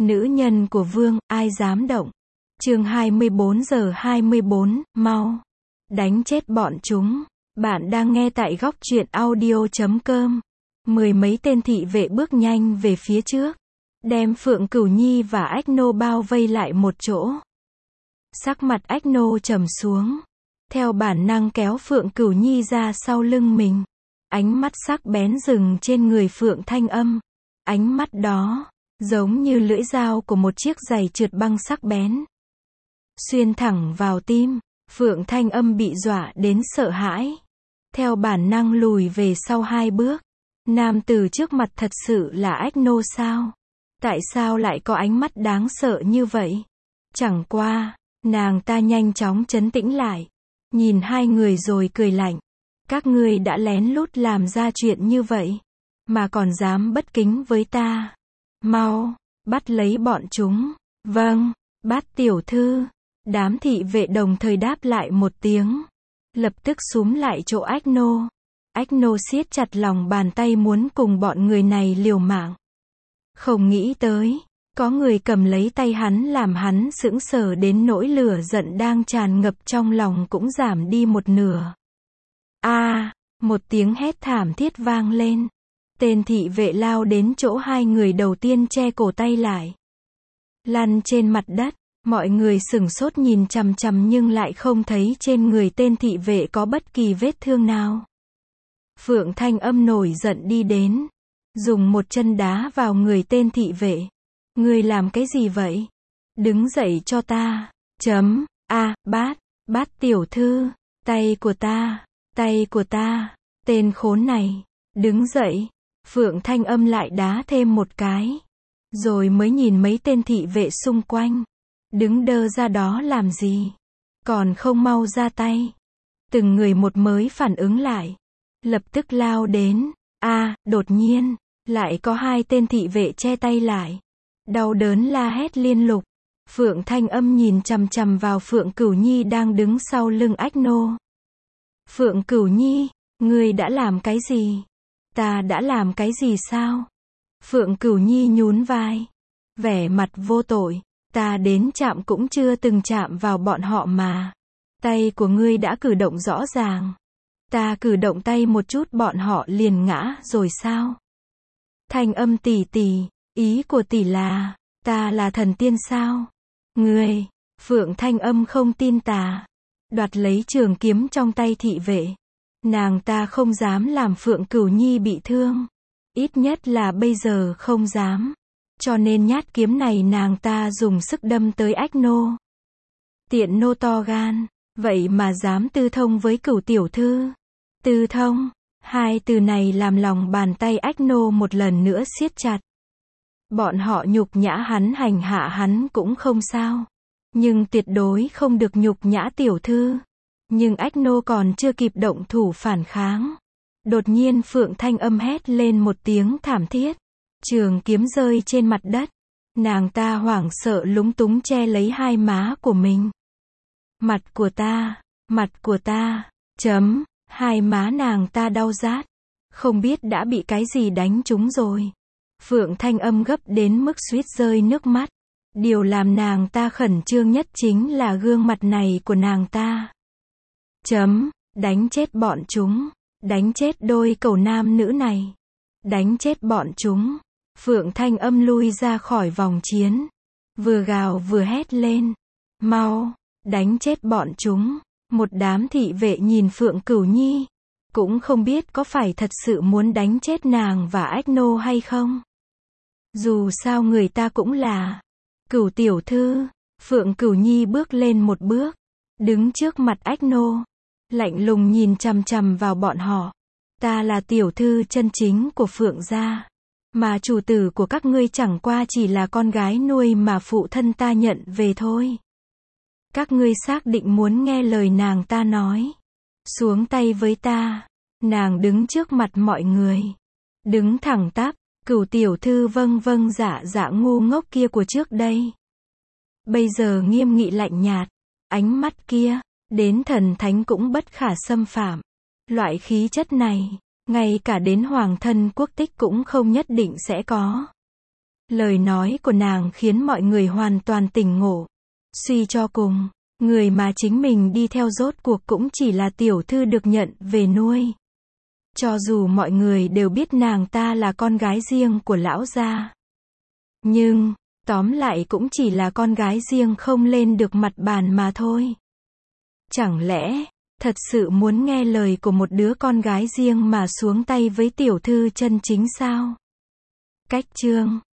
Nữ nhân của vương, ai dám động. Chương 24:24, mau. Đánh chết bọn chúng. Bạn đang nghe tại góc truyện audio.com. Mười mấy tên thị vệ bước nhanh về phía trước, đem Phượng Cửu Nhi và Ách Nô bao vây lại một chỗ. Sắc mặt Ách Nô trầm xuống, theo bản năng kéo Phượng Cửu Nhi ra sau lưng mình. Ánh mắt sắc bén dừng trên người Phượng Thanh Âm. Ánh mắt đó, giống như lưỡi dao của một chiếc giày trượt băng sắc bén, xuyên thẳng vào tim. Phượng Thanh Âm bị dọa đến sợ hãi, theo bản năng lùi về sau 2 bước. Nam tử trước mặt thật sự là Ách Nô sao? Tại sao lại có ánh mắt đáng sợ như vậy? Chẳng qua, nàng ta nhanh chóng trấn tĩnh lại, nhìn hai người rồi cười lạnh. Các ngươi đã lén lút làm ra chuyện như vậy, mà còn dám bất kính với ta. Mau, bắt lấy bọn chúng. Vâng, bát tiểu thư. Đám thị vệ đồng thời đáp lại một tiếng, lập tức xúm lại chỗ Ách Nô. Ách Nô siết chặt lòng bàn tay muốn cùng bọn người này liều mạng. Không nghĩ tới, có người cầm lấy tay hắn làm hắn sững sờ đến nỗi lửa giận đang tràn ngập trong lòng cũng giảm đi một nửa. Một tiếng hét thảm thiết vang lên. Tên thị vệ lao đến chỗ hai người đầu tiên che cổ tay lại, lăn trên mặt đất. Mọi người sửng sốt nhìn chằm chằm nhưng lại không thấy trên người tên thị vệ có bất kỳ vết thương nào. Phượng Thanh Âm nổi giận đi đến, dùng một chân đá vào người tên thị vệ. Ngươi làm cái gì vậy? Đứng dậy cho ta. Bát tiểu thư, tay của ta, tên khốn này, đứng dậy. Phượng Thanh Âm lại đá thêm một cái, rồi mới nhìn mấy tên thị vệ xung quanh. Đứng đơ ra đó làm gì? Còn không mau ra tay. Từng người một mới phản ứng lại, lập tức lao đến. Đột nhiên, lại có 2 tên thị vệ che tay lại. Đau đớn la hét liên lục. Phượng Thanh Âm nhìn chằm chằm vào Phượng Cửu Nhi đang đứng sau lưng Ách Nô. Phượng Cửu Nhi, ngươi đã làm cái gì? Ta đã làm cái gì sao? Phượng Cửu Nhi nhún vai, vẻ mặt vô tội. Ta đến chạm cũng chưa từng chạm vào bọn họ mà. Tay của ngươi đã cử động rõ ràng. Ta cử động tay một chút bọn họ liền ngã rồi sao? Thanh Âm tỷ tỷ, ý của tỷ là, ta là thần tiên sao? Ngươi, Phượng Thanh Âm không tin tà, đoạt lấy trường kiếm trong tay thị vệ. Nàng ta không dám làm Phượng Cửu Nhi bị thương. Ít nhất là bây giờ không dám. Cho nên nhát kiếm này nàng ta dùng sức đâm tới Ách Nô. Tiện nô to gan, vậy mà dám tư thông với Cửu tiểu thư. Tư thông, 2 từ này làm lòng bàn tay Ách Nô một lần nữa siết chặt. Bọn họ nhục nhã hắn hành hạ hắn cũng không sao, nhưng tuyệt đối không được nhục nhã tiểu thư. Nhưng Ách Nô còn chưa kịp động thủ phản kháng, đột nhiên Phượng Thanh Âm hét lên một tiếng thảm thiết. Trường kiếm rơi trên mặt đất. Nàng ta hoảng sợ lúng túng che lấy 2 má của mình. Mặt của ta, 2 má nàng ta đau rát. Không biết đã bị cái gì đánh trúng rồi. Phượng Thanh Âm gấp đến mức suýt rơi nước mắt. Điều làm nàng ta khẩn trương nhất chính là gương mặt này của nàng ta. Đánh chết bọn chúng. Đánh chết đôi cẩu nam nữ này. Đánh chết bọn chúng. Phượng Thanh Âm lui ra khỏi vòng chiến, vừa gào vừa hét lên. Mau, đánh chết bọn chúng. Một đám thị vệ nhìn Phượng Cửu Nhi, cũng không biết có phải thật sự muốn đánh chết nàng và Ách Nô hay không. Dù sao người ta cũng là Cửu tiểu thư. Phượng Cửu Nhi bước lên một bước, đứng trước mặt Ách Nô, lạnh lùng nhìn chằm chằm vào bọn họ. Ta là tiểu thư chân chính của Phượng gia, mà chủ tử của các ngươi chẳng qua chỉ là con gái nuôi mà phụ thân ta nhận về thôi. Các ngươi xác định muốn nghe lời nàng ta nói, xuống tay với ta. Nàng đứng trước mặt mọi người, đứng thẳng tắp. Cửu tiểu thư vâng dạ ngu ngốc kia của trước đây, bây giờ nghiêm nghị lạnh nhạt. Ánh mắt kia, đến thần thánh cũng bất khả xâm phạm. Loại khí chất này, ngay cả đến hoàng thân quốc tích cũng không nhất định sẽ có. Lời nói của nàng khiến mọi người hoàn toàn tỉnh ngộ. Suy cho cùng, người mà chính mình đi theo rốt cuộc cũng chỉ là tiểu thư được nhận về nuôi. Cho dù mọi người đều biết nàng ta là con gái riêng của lão gia. Nhưng, tóm lại cũng chỉ là con gái riêng không lên được mặt bàn mà thôi. Chẳng lẽ, thật sự muốn nghe lời của một đứa con gái riêng mà xuống tay với tiểu thư chân chính sao? Cách chương